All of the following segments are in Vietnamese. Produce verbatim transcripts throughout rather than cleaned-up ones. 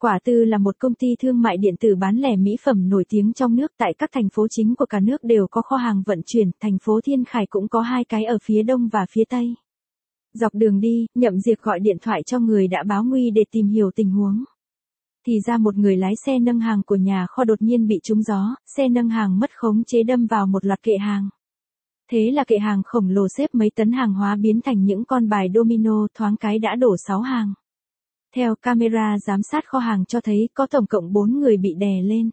Quả Tư là một công ty thương mại điện tử bán lẻ mỹ phẩm nổi tiếng trong nước, tại các thành phố chính của cả nước đều có kho hàng vận chuyển, thành phố Thiên Khải cũng có hai cái ở phía đông và phía tây. Dọc đường đi, Nhậm Diệp gọi điện thoại cho người đã báo nguy để tìm hiểu tình huống. Thì ra một người lái xe nâng hàng của nhà kho đột nhiên bị trúng gió, xe nâng hàng mất khống chế đâm vào một loạt kệ hàng. Thế là kệ hàng khổng lồ xếp mấy tấn hàng hóa biến thành những con bài domino, thoáng cái đã đổ sáu hàng. Theo camera giám sát kho hàng cho thấy có tổng cộng bốn người bị đè lên.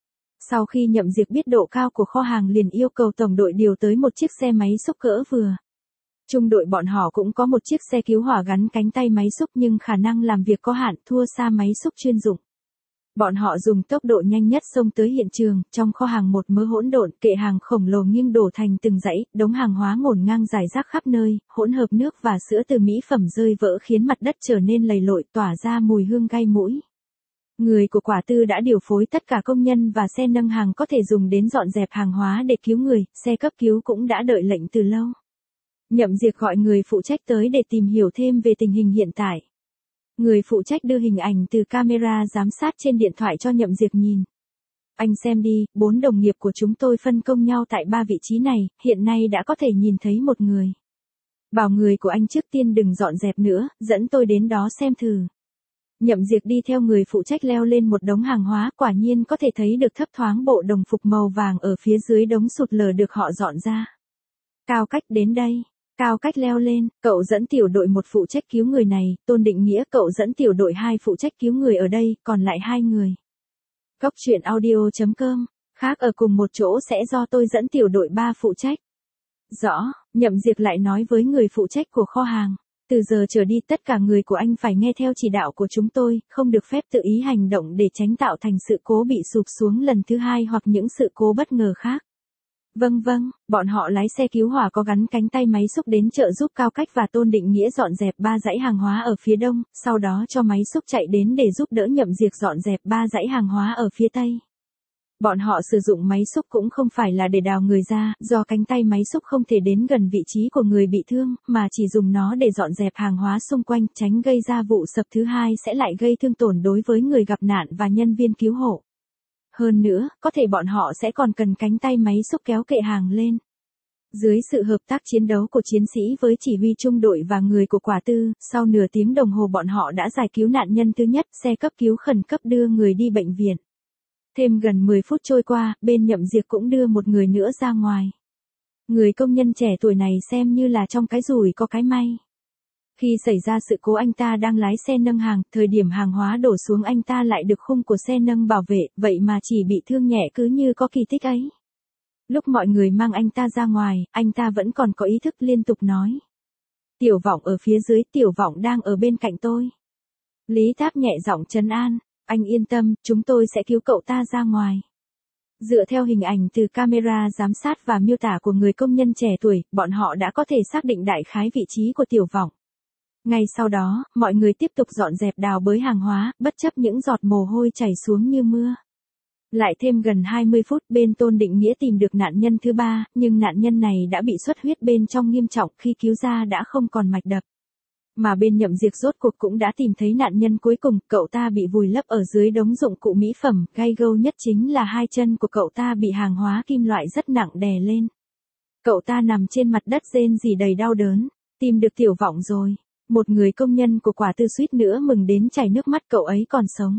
Sau khi Nhậm Diệp biết độ cao của kho hàng liền yêu cầu tổng đội điều tới một chiếc xe máy xúc cỡ vừa. Trung đội bọn họ cũng có một chiếc xe cứu hỏa gắn cánh tay máy xúc nhưng khả năng làm việc có hạn, thua xa máy xúc chuyên dụng. Bọn họ dùng tốc độ nhanh nhất xông tới hiện trường, trong kho hàng một mớ hỗn độn, kệ hàng khổng lồ nghiêng đổ thành từng dãy, đống hàng hóa ngổn ngang rải rác khắp nơi, hỗn hợp nước và sữa từ mỹ phẩm rơi vỡ khiến mặt đất trở nên lầy lội, tỏa ra mùi hương gai mũi. Người của Quả Tư đã điều phối tất cả công nhân và xe nâng hàng có thể dùng đến dọn dẹp hàng hóa để cứu người, xe cấp cứu cũng đã đợi lệnh từ lâu. Nhậm Diệp gọi người phụ trách tới để tìm hiểu thêm về tình hình hiện tại. Người phụ trách đưa hình ảnh từ camera giám sát trên điện thoại cho Nhậm Diệp nhìn. Anh xem đi, bốn đồng nghiệp của chúng tôi phân công nhau tại ba vị trí này, hiện nay đã có thể nhìn thấy một người. Bảo người của anh trước tiên đừng dọn dẹp nữa, dẫn tôi đến đó xem thử. Nhậm Diệp đi theo người phụ trách leo lên một đống hàng hóa, quả nhiên có thể thấy được thấp thoáng bộ đồng phục màu vàng ở phía dưới đống sụt lở được họ dọn ra. Cao Cách đến đây. Cao Cách leo lên, cậu dẫn tiểu đội một phụ trách cứu người này, Tôn Định Nghĩa cậu dẫn tiểu đội hai phụ trách cứu người ở đây, còn lại hai người. Cốc truyện audio chấm com, khác ở cùng một chỗ sẽ do tôi dẫn tiểu đội ba phụ trách. Rõ, Nhậm Diệp lại nói với người phụ trách của kho hàng. Từ giờ trở đi tất cả người của anh phải nghe theo chỉ đạo của chúng tôi, không được phép tự ý hành động để tránh tạo thành sự cố bị sụp xuống lần thứ hai hoặc những sự cố bất ngờ khác. Vâng vâng, bọn họ lái xe cứu hỏa có gắn cánh tay máy xúc đến trợ giúp Cao Cách và Tôn Định Nghĩa dọn dẹp ba dãy hàng hóa ở phía đông, sau đó cho máy xúc chạy đến để giúp đỡ Nhậm Diệp dọn dẹp ba dãy hàng hóa ở phía tây. Bọn họ sử dụng máy xúc cũng không phải là để đào người ra, do cánh tay máy xúc không thể đến gần vị trí của người bị thương, mà chỉ dùng nó để dọn dẹp hàng hóa xung quanh, tránh gây ra vụ sập thứ hai sẽ lại gây thương tổn đối với người gặp nạn và nhân viên cứu hộ. Hơn nữa, có thể bọn họ sẽ còn cần cánh tay máy xúc kéo kệ hàng lên. Dưới sự hợp tác chiến đấu của chiến sĩ với chỉ huy trung đội và người của Quả Tư, sau nửa tiếng đồng hồ bọn họ đã giải cứu nạn nhân thứ nhất, xe cấp cứu khẩn cấp đưa người đi bệnh viện. Thêm gần mười phút trôi qua, bên Nhậm Diệp cũng đưa một người nữa ra ngoài. Người công nhân trẻ tuổi này xem như là trong cái rủi có cái may. Khi xảy ra sự cố anh ta đang lái xe nâng hàng, thời điểm hàng hóa đổ xuống anh ta lại được khung của xe nâng bảo vệ, vậy mà chỉ bị thương nhẹ cứ như có kỳ tích ấy. Lúc mọi người mang anh ta ra ngoài, anh ta vẫn còn có ý thức liên tục nói. Tiểu Vọng ở phía dưới, Tiểu Vọng đang ở bên cạnh tôi. Lý Tháp nhẹ giọng trấn an, anh yên tâm, chúng tôi sẽ cứu cậu ta ra ngoài. Dựa theo hình ảnh từ camera giám sát và miêu tả của người công nhân trẻ tuổi, bọn họ đã có thể xác định đại khái vị trí của Tiểu Vọng. Ngay sau đó, mọi người tiếp tục dọn dẹp đào bới hàng hóa, bất chấp những giọt mồ hôi chảy xuống như mưa. Lại thêm gần hai mươi phút bên Tôn Định Nghĩa tìm được nạn nhân thứ ba, nhưng nạn nhân này đã bị xuất huyết bên trong nghiêm trọng, khi cứu ra đã không còn mạch đập. Mà bên Nhậm Diệp rốt cuộc cũng đã tìm thấy nạn nhân cuối cùng, cậu ta bị vùi lấp ở dưới đống dụng cụ mỹ phẩm, gai gâu nhất chính là hai chân của cậu ta bị hàng hóa kim loại rất nặng đè lên. Cậu ta nằm trên mặt đất rên rỉ đầy đau đớn, tìm được Tiểu Vọng rồi. Một người công nhân của Quả Tư suýt nữa mừng đến chảy nước mắt, cậu ấy còn sống.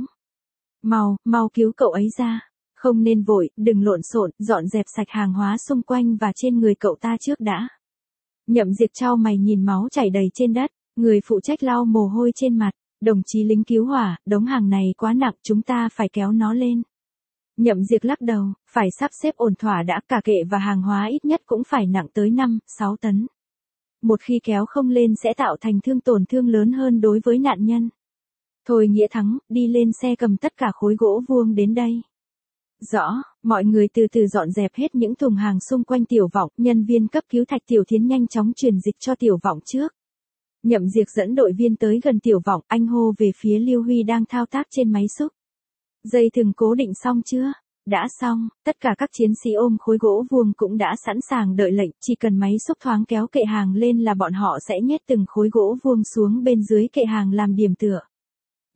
Mau, mau cứu cậu ấy ra. Không nên vội, đừng lộn xộn, dọn dẹp sạch hàng hóa xung quanh và trên người cậu ta trước đã. Nhậm Diệp chau mày nhìn máu chảy đầy trên đất, người phụ trách lau mồ hôi trên mặt, đồng chí lính cứu hỏa, đống hàng này quá nặng, chúng ta phải kéo nó lên. Nhậm Diệp lắc đầu, phải sắp xếp ổn thỏa đã, cả kệ và hàng hóa ít nhất cũng phải nặng tới năm, sáu tấn. Một khi kéo không lên sẽ tạo thành thương tổn thương lớn hơn đối với nạn nhân. Thôi Nghĩa Thắng, đi lên xe cầm tất cả khối gỗ vuông đến đây. Rõ, mọi người từ từ dọn dẹp hết những thùng hàng xung quanh Tiểu Vọng, nhân viên cấp cứu Thạch Tiểu Thiến nhanh chóng truyền dịch cho Tiểu Vọng trước. Nhậm Diệp dẫn đội viên tới gần Tiểu Vọng, anh hô về phía Lưu Huy đang thao tác trên máy xúc. Dây thừng cố định xong chưa? Đã xong, tất cả các chiến sĩ ôm khối gỗ vuông cũng đã sẵn sàng đợi lệnh, chỉ cần máy xúc thoáng kéo kệ hàng lên là bọn họ sẽ nhét từng khối gỗ vuông xuống bên dưới kệ hàng làm điểm tựa.